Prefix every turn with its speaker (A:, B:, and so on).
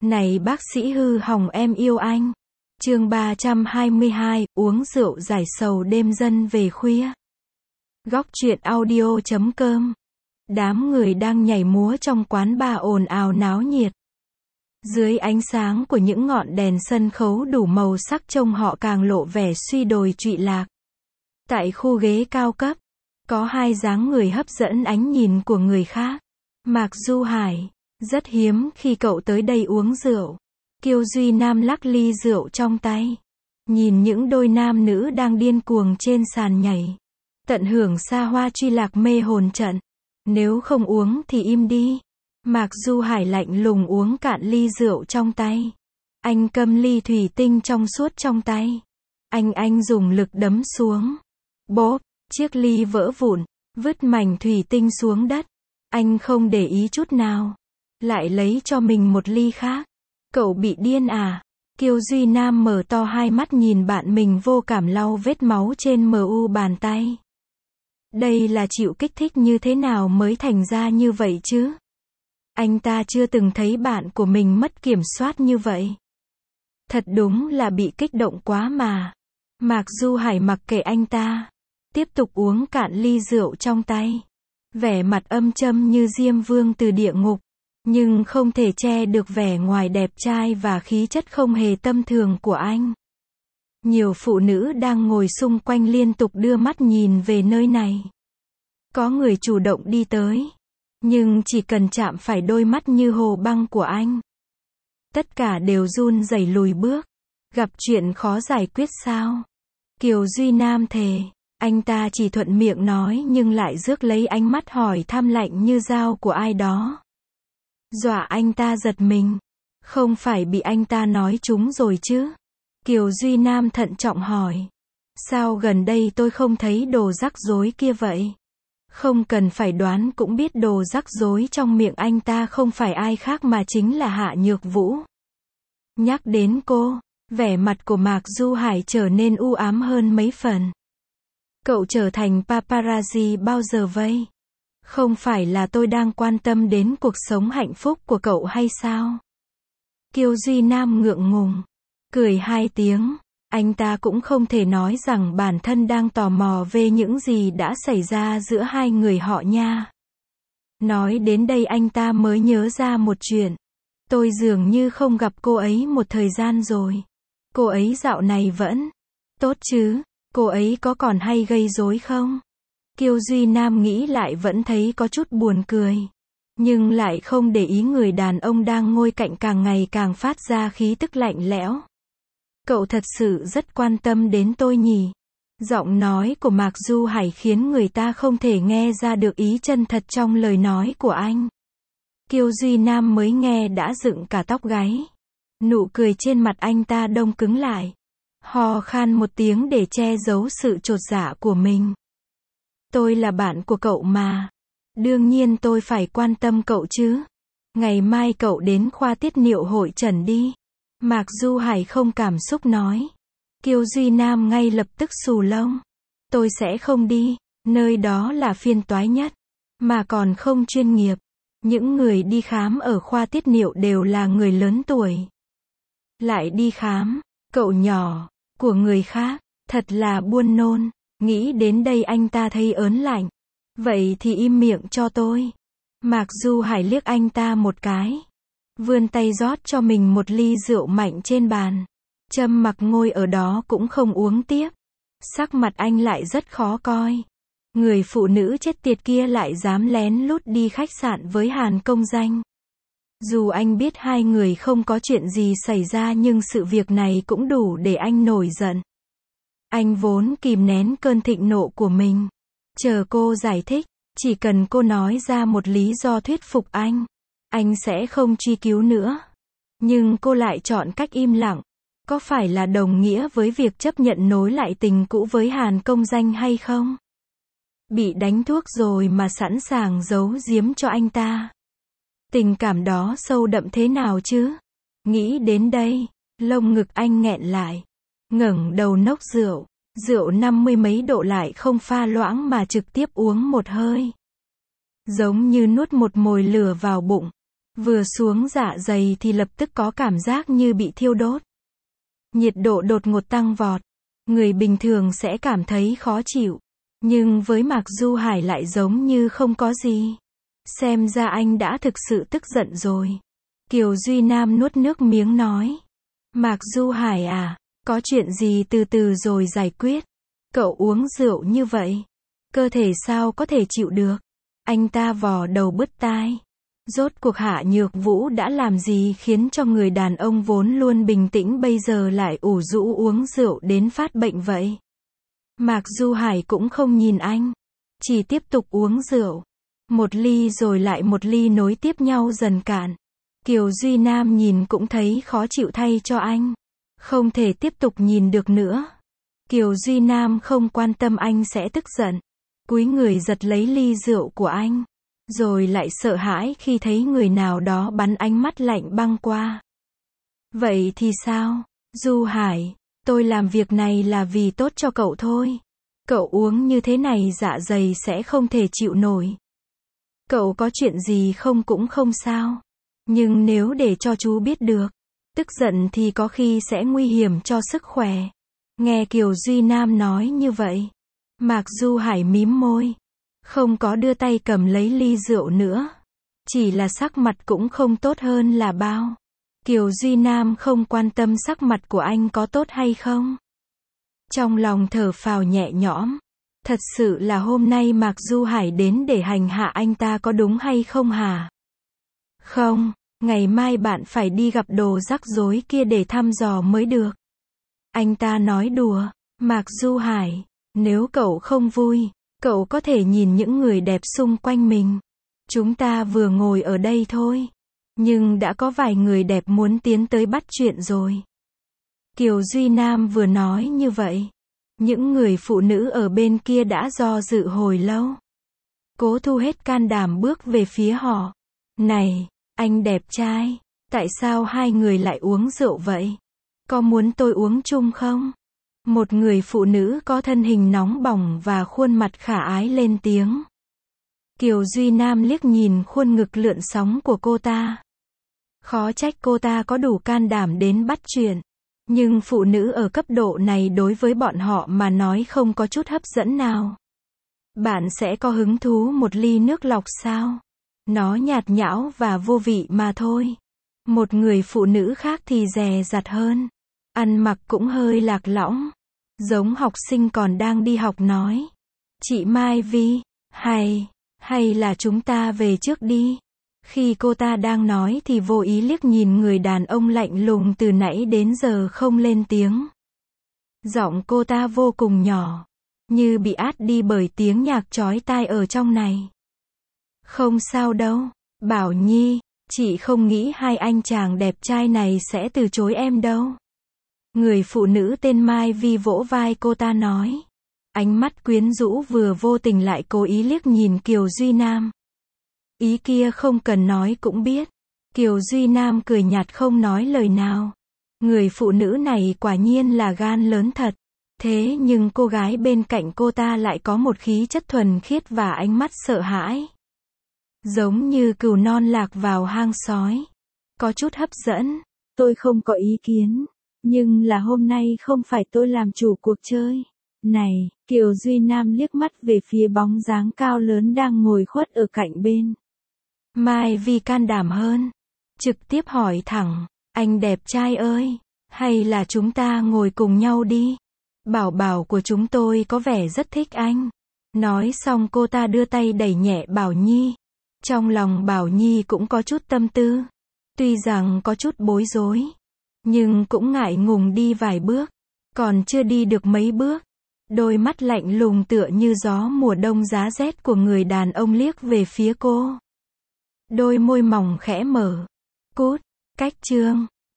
A: Này bác sĩ hư hỏng em yêu anh. Chương 322, uống rượu giải sầu đêm dân về khuya. Góc truyện audio.com. Đám người đang nhảy múa trong quán bar ồn ào náo nhiệt. Dưới ánh sáng của những ngọn đèn sân khấu đủ màu sắc trông họ càng lộ vẻ suy đồi trụy lạc. Tại khu ghế cao cấp, có hai dáng người hấp dẫn ánh nhìn của người khác. Mạc Du Hải, rất hiếm khi cậu tới đây uống rượu. Kiều Duy Nam lắc ly rượu trong tay. Nhìn những đôi nam nữ đang điên cuồng trên sàn nhảy. Tận hưởng xa hoa truy lạc mê hồn trận. Nếu không uống thì im đi. Mạc Du Hải lạnh lùng uống cạn ly rượu trong tay. Anh cầm ly thủy tinh trong suốt trong tay. Anh dùng lực đấm xuống. Bốp, chiếc ly vỡ vụn, vứt mảnh thủy tinh xuống đất. Anh không để ý chút nào. Lại lấy cho mình một ly khác. Cậu bị điên à? Kiều Duy Nam mở to hai mắt nhìn bạn mình vô cảm lau vết máu trên mu bàn tay. Đây là chịu kích thích như thế nào mới thành ra như vậy chứ? Anh ta chưa từng thấy bạn của mình mất kiểm soát như vậy. Thật đúng là bị kích động quá mà. Mạc Du Hải mặc kệ anh ta. Tiếp tục uống cạn ly rượu trong tay. Vẻ mặt âm châm như Diêm Vương từ địa ngục. Nhưng không thể che được vẻ ngoài đẹp trai và khí chất không hề tầm thường của anh. Nhiều phụ nữ đang ngồi xung quanh liên tục đưa mắt nhìn về nơi này. Có người chủ động đi tới. Nhưng chỉ cần chạm phải đôi mắt như hồ băng của anh. Tất cả đều run rẩy lùi bước. Gặp chuyện khó giải quyết sao? Kiều Duy Nam thề. Anh ta chỉ thuận miệng nói nhưng lại rước lấy ánh mắt hỏi thăm lạnh như dao của ai đó. Dọa anh ta giật mình. Không phải bị anh ta nói trúng rồi chứ? Kiều Duy Nam thận trọng hỏi. Sao gần đây tôi không thấy đồ rắc rối kia vậy? Không cần phải đoán cũng biết đồ rắc rối trong miệng anh ta không phải ai khác mà chính là Hạ Nhược Vũ. Nhắc đến cô, vẻ mặt của Mạc Du Hải trở nên u ám hơn mấy phần. Cậu trở thành paparazzi bao giờ vậy? Không phải là tôi đang quan tâm đến cuộc sống hạnh phúc của cậu hay sao? Kiều Duy Nam ngượng ngùng. Cười hai tiếng. Anh ta cũng không thể nói rằng bản thân đang tò mò về những gì đã xảy ra giữa hai người họ nha. Nói đến đây anh ta mới nhớ ra một chuyện. Tôi dường như không gặp cô ấy một thời gian rồi. Cô ấy dạo này vẫn tốt chứ? Cô ấy có còn hay gây rối không? Kiều Duy Nam nghĩ lại vẫn thấy có chút buồn cười. Nhưng lại không để ý người đàn ông đang ngồi cạnh càng ngày càng phát ra khí tức lạnh lẽo. Cậu thật sự rất quan tâm đến tôi nhỉ? Giọng nói của Mạc Du Hải khiến người ta không thể nghe ra được ý chân thật trong lời nói của anh. Kiều Duy Nam mới nghe đã dựng cả tóc gáy. Nụ cười trên mặt anh ta đông cứng lại. Ho khan một tiếng để che giấu sự chột dạ của mình. Tôi là bạn của cậu mà. Đương nhiên tôi phải quan tâm cậu chứ. Ngày mai cậu đến khoa tiết niệu hội trần đi. Mạc Du Hải không cảm xúc nói. Kiều Duy Nam ngay lập tức xù lông. Tôi sẽ không đi. Nơi đó là phiền toái nhất. Mà còn không chuyên nghiệp. Những người đi khám ở khoa tiết niệu đều là người lớn tuổi. Lại đi khám, cậu nhỏ, của người khác. Thật là buồn nôn. Nghĩ đến đây anh ta thấy ớn lạnh. Vậy thì im miệng cho tôi. Mạc Du Hải liếc anh ta một cái. Vươn tay rót cho mình một ly rượu mạnh trên bàn. Trầm mặc ngồi ở đó cũng không uống tiếp. Sắc mặt anh lại rất khó coi. Người phụ nữ chết tiệt kia lại dám lén lút đi khách sạn với Hàn Công Danh. Dù anh biết hai người không có chuyện gì xảy ra nhưng sự việc này cũng đủ để anh nổi giận. Anh vốn kìm nén cơn thịnh nộ của mình. Chờ cô giải thích. Chỉ cần cô nói ra một lý do thuyết phục anh sẽ không truy cứu nữa. Nhưng cô lại chọn cách im lặng. Có phải là đồng nghĩa với việc chấp nhận nối lại tình cũ với Hàn Công Danh hay không? Bị đánh thuốc rồi mà sẵn sàng giấu giếm cho anh ta. Tình cảm đó sâu đậm thế nào chứ? Nghĩ đến đây, lông ngực anh nghẹn lại. Ngẩng đầu nốc rượu. Rượu 50 mấy độ lại không pha loãng mà trực tiếp uống một hơi. Giống như nuốt một mồi lửa vào bụng. Vừa xuống dạ dày thì lập tức có cảm giác như bị thiêu đốt. Nhiệt độ đột ngột tăng vọt. Người bình thường sẽ cảm thấy khó chịu. Nhưng với Mạc Du Hải lại giống như không có gì. Xem ra anh đã thực sự tức giận rồi. Kiều Duy Nam nuốt nước miếng nói. Mạc Du Hải à, có chuyện gì từ từ rồi giải quyết. Cậu uống rượu như vậy, cơ thể sao có thể chịu được. Anh ta vò đầu bứt tai. Rốt cuộc Hạ Nhược Vũ đã làm gì khiến cho người đàn ông vốn luôn bình tĩnh bây giờ lại ủ rũ uống rượu đến phát bệnh vậy. Mạc Du Hải cũng không nhìn anh, chỉ tiếp tục uống rượu. Một ly rồi lại một ly nối tiếp nhau dần cạn. Kiều Duy Nam nhìn cũng thấy khó chịu thay cho anh. Không thể tiếp tục nhìn được nữa. Kiều Duy Nam không quan tâm anh sẽ tức giận. Cúi người giật lấy ly rượu của anh. Rồi lại sợ hãi khi thấy người nào đó bắn ánh mắt lạnh băng qua. Vậy thì sao? Du Hải, tôi làm việc này là vì tốt cho cậu thôi. Cậu uống như thế này dạ dày sẽ không thể chịu nổi. Cậu có chuyện gì không cũng không sao. Nhưng nếu để cho chú biết được, tức giận thì có khi sẽ nguy hiểm cho sức khỏe. Nghe Kiều Duy Nam nói như vậy, Mạc Du Hải mím môi. Không có đưa tay cầm lấy ly rượu nữa. Chỉ là sắc mặt cũng không tốt hơn là bao. Kiều Duy Nam không quan tâm sắc mặt của anh có tốt hay không. Trong lòng thở phào nhẹ nhõm. Thật sự là hôm nay Mạc Du Hải đến để hành hạ anh ta có đúng hay không hả? Không, ngày mai bạn phải đi gặp đồ rắc rối kia để thăm dò mới được. Anh ta nói đùa. Mạc Du Hải, nếu cậu không vui, cậu có thể nhìn những người đẹp xung quanh mình. Chúng ta vừa ngồi ở đây thôi. Nhưng đã có vài người đẹp muốn tiến tới bắt chuyện rồi. Kiều Duy Nam vừa nói như vậy. Những người phụ nữ ở bên kia đã do dự hồi lâu. Cố thu hết can đảm bước về phía họ. Này, anh đẹp trai, tại sao hai người lại uống rượu vậy? Có muốn tôi uống chung không? Một người phụ nữ có thân hình nóng bỏng và khuôn mặt khả ái lên tiếng. Kiều Duy Nam liếc nhìn khuôn ngực lượn sóng của cô ta. Khó trách cô ta có đủ can đảm đến bắt chuyện. Nhưng phụ nữ ở cấp độ này đối với bọn họ mà nói không có chút hấp dẫn nào. Bạn sẽ có hứng thú một ly nước lọc sao? Nó nhạt nhẽo và vô vị mà thôi. Một người phụ nữ khác thì dè dặt hơn. Ăn mặc cũng hơi lạc lõng. Giống học sinh còn đang đi học nói. Chị Mai Vi, hay là chúng ta về trước đi. Khi cô ta đang nói thì vô ý liếc nhìn người đàn ông lạnh lùng từ nãy đến giờ không lên tiếng. Giọng cô ta vô cùng nhỏ, như bị át đi bởi tiếng nhạc chói tai ở trong này. Không sao đâu, Bảo Nhi, chị không nghĩ hai anh chàng đẹp trai này sẽ từ chối em đâu. Người phụ nữ tên Mai Vi vỗ vai cô ta nói. Ánh mắt quyến rũ vừa vô tình lại cố ý liếc nhìn Kiều Duy Nam. Ý kia không cần nói cũng biết. Kiều Duy Nam cười nhạt không nói lời nào. Người phụ nữ này quả nhiên là gan lớn thật. Thế nhưng cô gái bên cạnh cô ta lại có một khí chất thuần khiết và ánh mắt sợ hãi. Giống như cừu non lạc vào hang sói. Có chút hấp dẫn. Tôi không có ý kiến. Nhưng là hôm nay không phải tôi làm chủ cuộc chơi. Này, Kiều Duy Nam liếc mắt về phía bóng dáng cao lớn đang ngồi khuất ở cạnh bên. Mai Vi can đảm hơn. Trực tiếp hỏi thẳng, anh đẹp trai ơi, hay là chúng ta ngồi cùng nhau đi. Bảo bảo của chúng tôi có vẻ rất thích anh. Nói xong cô ta đưa tay đẩy nhẹ Bảo Nhi. Trong lòng Bảo Nhi cũng có chút tâm tư. Tuy rằng có chút bối rối. Nhưng cũng ngại ngùng đi vài bước. Còn chưa đi được mấy bước. Đôi mắt lạnh lùng tựa như gió mùa đông giá rét của người đàn ông liếc về phía cô. Đôi môi mỏng khẽ mở. Cút, cách chương.